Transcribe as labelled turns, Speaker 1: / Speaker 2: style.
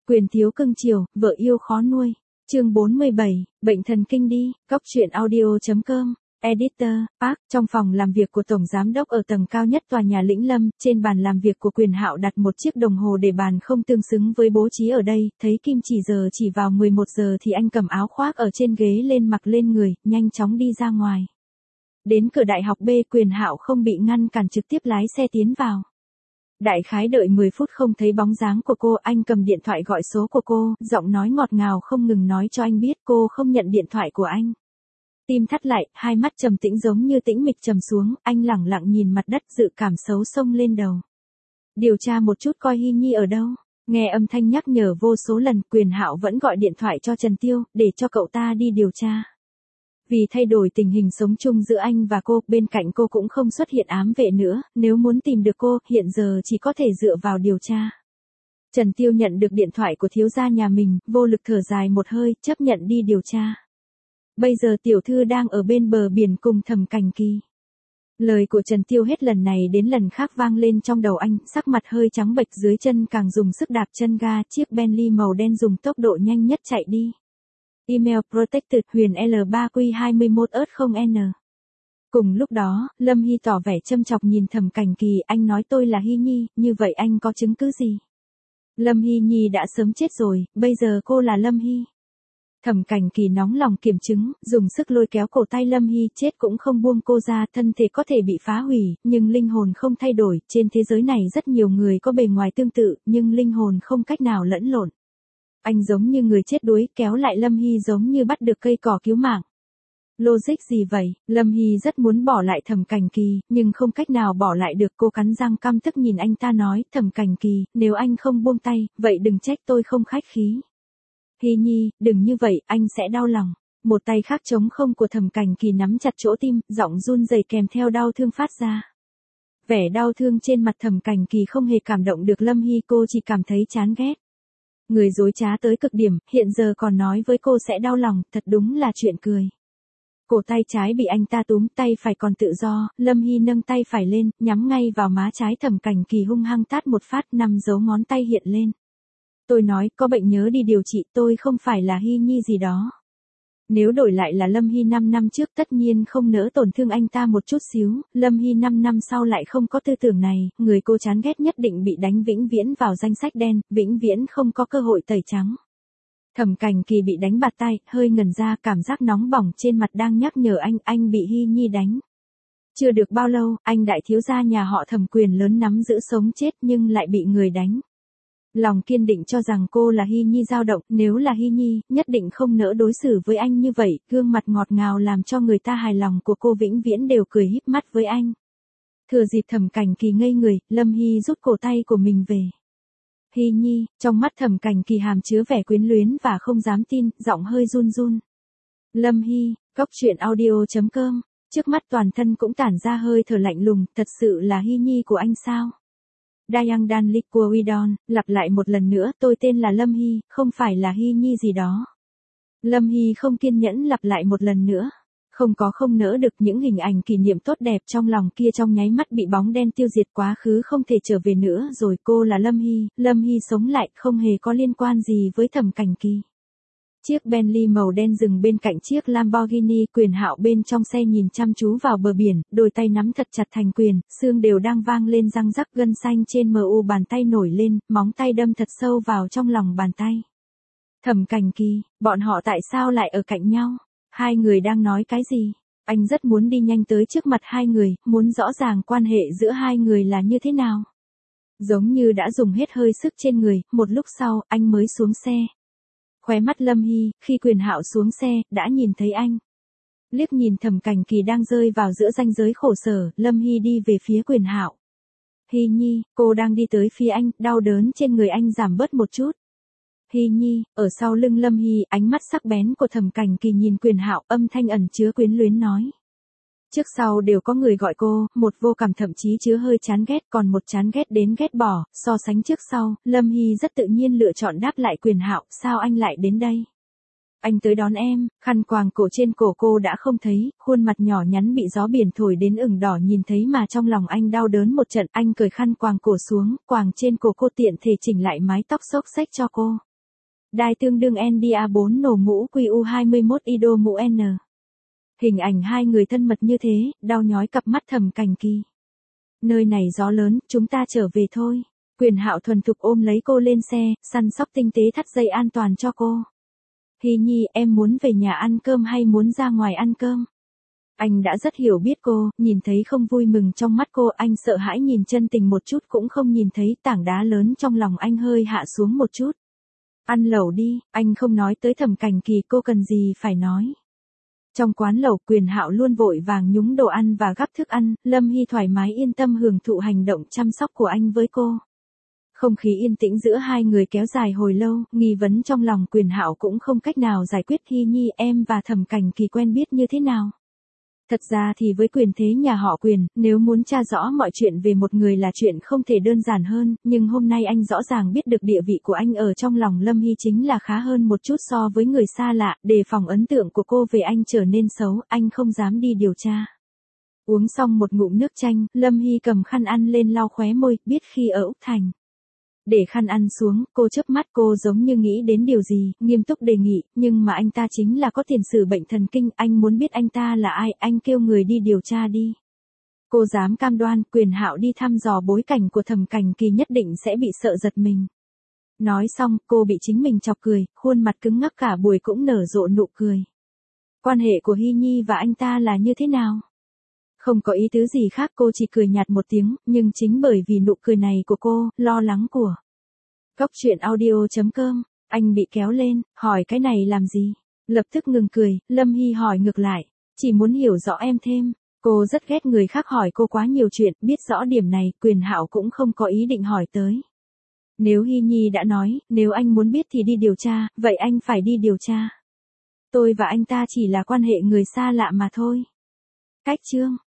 Speaker 1: Quyền thiếu cưng chiều, vợ yêu khó nuôi. Chương 47, bệnh thần kinh đi, Cóc truyện audio.com. Editor, Park, trong phòng làm việc của Tổng Giám đốc ở tầng cao nhất tòa nhà Lĩnh Lâm, trên bàn làm việc của Quyền Hạo đặt một chiếc đồng hồ để bàn không tương xứng với bố trí ở đây, thấy kim chỉ giờ chỉ vào 11 giờ thì anh cầm áo khoác ở trên ghế lên mặc lên người, nhanh chóng đi ra ngoài. Đến cửa đại học B, Quyền Hạo không bị ngăn cản trực tiếp lái xe tiến vào. Đại khái đợi 10 phút không thấy bóng dáng của cô, anh cầm điện thoại gọi số của cô, giọng nói ngọt ngào không ngừng nói cho anh biết cô không nhận điện thoại của anh. Tim thắt lại, hai mắt trầm tĩnh giống như tĩnh mịch trầm xuống, anh lẳng lặng nhìn mặt đất, dự cảm xấu xông lên đầu. Điều tra một chút coi Hy Nhi ở đâu. Nghe âm thanh nhắc nhở vô số lần, Quyền Hạo vẫn gọi điện thoại cho Trần Tiêu, để cho cậu ta đi điều tra. Vì thay đổi tình hình sống chung giữa anh và cô, bên cạnh cô cũng không xuất hiện ám vệ nữa, nếu muốn tìm được cô, hiện giờ chỉ có thể dựa vào điều tra. Trần Tiêu nhận được điện thoại của thiếu gia nhà mình, vô lực thở dài một hơi, chấp nhận đi điều tra. Bây giờ tiểu thư đang ở bên bờ biển cùng Thẩm Cảnh Kỳ. Lời của Trần Tiêu hết lần này đến lần khác vang lên trong đầu anh, sắc mặt hơi trắng bệch, dưới chân càng dùng sức đạp chân ga, chiếc Bentley màu đen dùng tốc độ nhanh nhất chạy đi. Email protected Huyền L3Q21Ớt0N. Cùng lúc đó, Lâm Hy tỏ vẻ châm chọc nhìn Thẩm Cảnh Kỳ, anh nói tôi là Hy Nhi, như vậy anh có chứng cứ gì? Lâm Hy Nhi đã sớm chết rồi, bây giờ cô là Lâm Hy. Thẩm Cảnh Kỳ nóng lòng kiểm chứng, dùng sức lôi kéo cổ tay Lâm Hy, chết cũng không buông cô ra, thân thể có thể bị phá hủy, nhưng linh hồn không thay đổi, trên thế giới này rất nhiều người có bề ngoài tương tự, nhưng linh hồn không cách nào lẫn lộn. Anh giống như người chết đuối, kéo lại Lâm Hy giống như bắt được cây cỏ cứu mạng. Logic gì vậy? Lâm Hy rất muốn bỏ lại Thẩm Cảnh Kỳ, nhưng không cách nào bỏ lại được, cô cắn răng căm tức nhìn anh ta nói, Thẩm Cảnh Kỳ, nếu anh không buông tay, vậy đừng trách tôi không khách khí. Hy Nhi, đừng như vậy, anh sẽ đau lòng. Một tay khác trống không của Thẩm Cảnh Kỳ nắm chặt chỗ tim, giọng run rẩy kèm theo đau thương phát ra. Vẻ đau thương trên mặt Thẩm Cảnh Kỳ không hề cảm động được Lâm Hy, cô chỉ cảm thấy chán ghét. Người dối trá tới cực điểm, hiện giờ còn nói với cô sẽ đau lòng, thật đúng là chuyện cười. Cổ tay trái bị anh ta túm, tay phải còn tự do, Lâm Hy nâng tay phải lên, nhắm ngay vào má trái Thẩm Cảnh Kỳ hung hăng tát một phát, 5 dấu ngón tay hiện lên. Tôi nói, có bệnh nhớ đi điều trị, tôi không phải là Hy Nhi gì đó. Nếu đổi lại là Lâm Hy 5 năm trước tất nhiên không nỡ tổn thương anh ta một chút xíu, Lâm Hy 5 năm sau lại không có tư tưởng này, người cô chán ghét nhất định bị đánh vĩnh viễn vào danh sách đen, vĩnh viễn không có cơ hội tẩy trắng. Thẩm Cảnh Kỳ bị đánh bạt tay, hơi ngẩn ra, cảm giác nóng bỏng trên mặt đang nhắc nhở anh bị Hy Nhi đánh. Chưa được bao lâu, anh đại thiếu gia nhà họ Thẩm quyền lớn nắm giữ sống chết nhưng lại bị người đánh. Lòng kiên định cho rằng cô là Hy Nhi dao động, nếu là Hy Nhi, nhất định không nỡ đối xử với anh như vậy, gương mặt ngọt ngào làm cho người ta hài lòng của cô vĩnh viễn đều cười híp mắt với anh. Thừa dịp Thẩm Cảnh Kỳ ngây người, Lâm Hy rút cổ tay của mình về. Hy Nhi, trong mắt Thẩm Cảnh Kỳ hàm chứa vẻ quyến luyến và không dám tin, giọng hơi run run. Lâm Hy, Cóc truyện audio.com, trước mắt toàn thân cũng tản ra hơi thở lạnh lùng, thật sự là Hy Nhi của anh sao? Dayang Dan Liquidon, lặp lại một lần nữa, tôi tên là Lâm Hy, không phải là Hy Nhi gì đó. Lâm Hy không kiên nhẫn lặp lại một lần nữa. Không nỡ được, những hình ảnh kỷ niệm tốt đẹp trong lòng kia trong nháy mắt bị bóng đen tiêu diệt, quá khứ không thể trở về nữa rồi, cô là Lâm Hy sống lại, không hề có liên quan gì với Thẩm Cảnh Kỳ. Chiếc Bentley màu đen dừng bên cạnh chiếc Lamborghini, Quyền Hạo bên trong xe nhìn chăm chú vào bờ biển, đôi tay nắm thật chặt thành quyền, xương đều đang vang lên răng rắc, gân xanh trên mu bàn tay nổi lên, móng tay đâm thật sâu vào trong lòng bàn tay. Thẩm Cảnh Kỳ, bọn họ tại sao lại ở cạnh nhau? Hai người đang nói cái gì? Anh rất muốn đi nhanh tới trước mặt hai người, muốn rõ ràng quan hệ giữa hai người là như thế nào. Giống như đã dùng hết hơi sức trên người, một lúc sau, anh mới xuống xe. Khóe mắt Lâm Hy, khi Quyền Hạo xuống xe, đã nhìn thấy anh. Liếc nhìn Thẩm Cảnh Kỳ đang rơi vào giữa ranh giới khổ sở, Lâm Hy đi về phía Quyền Hạo. Hy Nhi, cô đang đi tới phía anh, đau đớn trên người anh giảm bớt một chút. Hy Nhi, ở sau lưng Lâm Hy, ánh mắt sắc bén của Thẩm Cảnh Kỳ nhìn Quyền Hạo, âm thanh ẩn chứa quyến luyến nói. Trước sau đều có người gọi cô, một vô cảm thậm chí chứa hơi chán ghét, còn một chán ghét đến ghét bỏ, so sánh trước sau, Lâm Hy rất tự nhiên lựa chọn đáp lại Quyền Hạo, sao anh lại đến đây? Anh tới đón em, khăn quàng cổ trên cổ cô đã không thấy, khuôn mặt nhỏ nhắn bị gió biển thổi đến ửng đỏ nhìn thấy mà trong lòng anh đau đớn một trận, anh cởi khăn quàng cổ xuống, quàng trên cổ cô tiện thể chỉnh lại mái tóc xốc xếch cho cô. Đai tương đương NDA4 nổ mũ QU21 IDO mũ N. Hình ảnh hai người thân mật như thế, đau nhói cặp mắt Thẩm Cảnh Kỳ. Nơi này gió lớn, chúng ta trở về thôi. Quyền Hạo thuần thục ôm lấy cô lên xe, săn sóc tinh tế thắt dây an toàn cho cô. Hy Nhi, em muốn về nhà ăn cơm hay muốn ra ngoài ăn cơm? Anh đã rất hiểu biết cô, nhìn thấy không vui mừng trong mắt cô, anh sợ hãi nhìn chân tình một chút cũng không nhìn thấy, tảng đá lớn trong lòng anh hơi hạ xuống một chút. Ăn lẩu đi, anh không nói tới Thẩm Cảnh Kỳ, cô cần gì phải nói. Trong quán lẩu, Quyền Hạo luôn vội vàng nhúng đồ ăn và gắp thức ăn, Lâm Hy thoải mái yên tâm hưởng thụ hành động chăm sóc của anh với cô. Không khí yên tĩnh giữa hai người kéo dài hồi lâu, nghi vấn trong lòng Quyền Hạo cũng không cách nào giải quyết. Hy Nhi, em và Thẩm Cảnh Kỳ quen biết như thế nào? Thật ra thì với quyền thế nhà họ Quyền, nếu muốn tra rõ mọi chuyện về một người là chuyện không thể đơn giản hơn, nhưng hôm nay anh rõ ràng biết được địa vị của anh ở trong lòng Lâm Hy chính là khá hơn một chút so với người xa lạ, đề phòng ấn tượng của cô về anh trở nên xấu, anh không dám đi điều tra. Uống xong một ngụm nước chanh, Lâm Hy cầm khăn ăn lên lau khóe môi, biết khi ở Úc Thành. Để khăn ăn xuống, cô chớp mắt, cô giống như nghĩ đến điều gì, nghiêm túc đề nghị, nhưng mà anh ta chính là có tiền sử bệnh thần kinh, anh muốn biết anh ta là ai, anh kêu người đi điều tra đi. Cô dám cam đoan, Quyền Hạo đi thăm dò bối cảnh của Thẩm Cảnh Kỳ nhất định sẽ bị sợ giật mình. Nói xong, cô bị chính mình chọc cười, khuôn mặt cứng ngắc cả buổi cũng nở rộ nụ cười. Quan hệ của Hy Nhi và anh ta là như thế nào? Không có ý tứ gì khác, cô chỉ cười nhạt một tiếng, nhưng chính bởi vì nụ cười này của cô, lo lắng của Góc Chuyện Audio.com, anh bị kéo lên, hỏi cái này làm gì? Lập tức ngừng cười, Lâm Hy hỏi ngược lại, chỉ muốn hiểu rõ em thêm. Cô rất ghét người khác hỏi cô quá nhiều chuyện, biết rõ điểm này, Quyền Hạo cũng không có ý định hỏi tới. Nếu Hy Nhi đã nói, nếu anh muốn biết thì đi điều tra, vậy anh phải đi điều tra. Tôi và anh ta chỉ là quan hệ người xa lạ mà thôi. Cách chương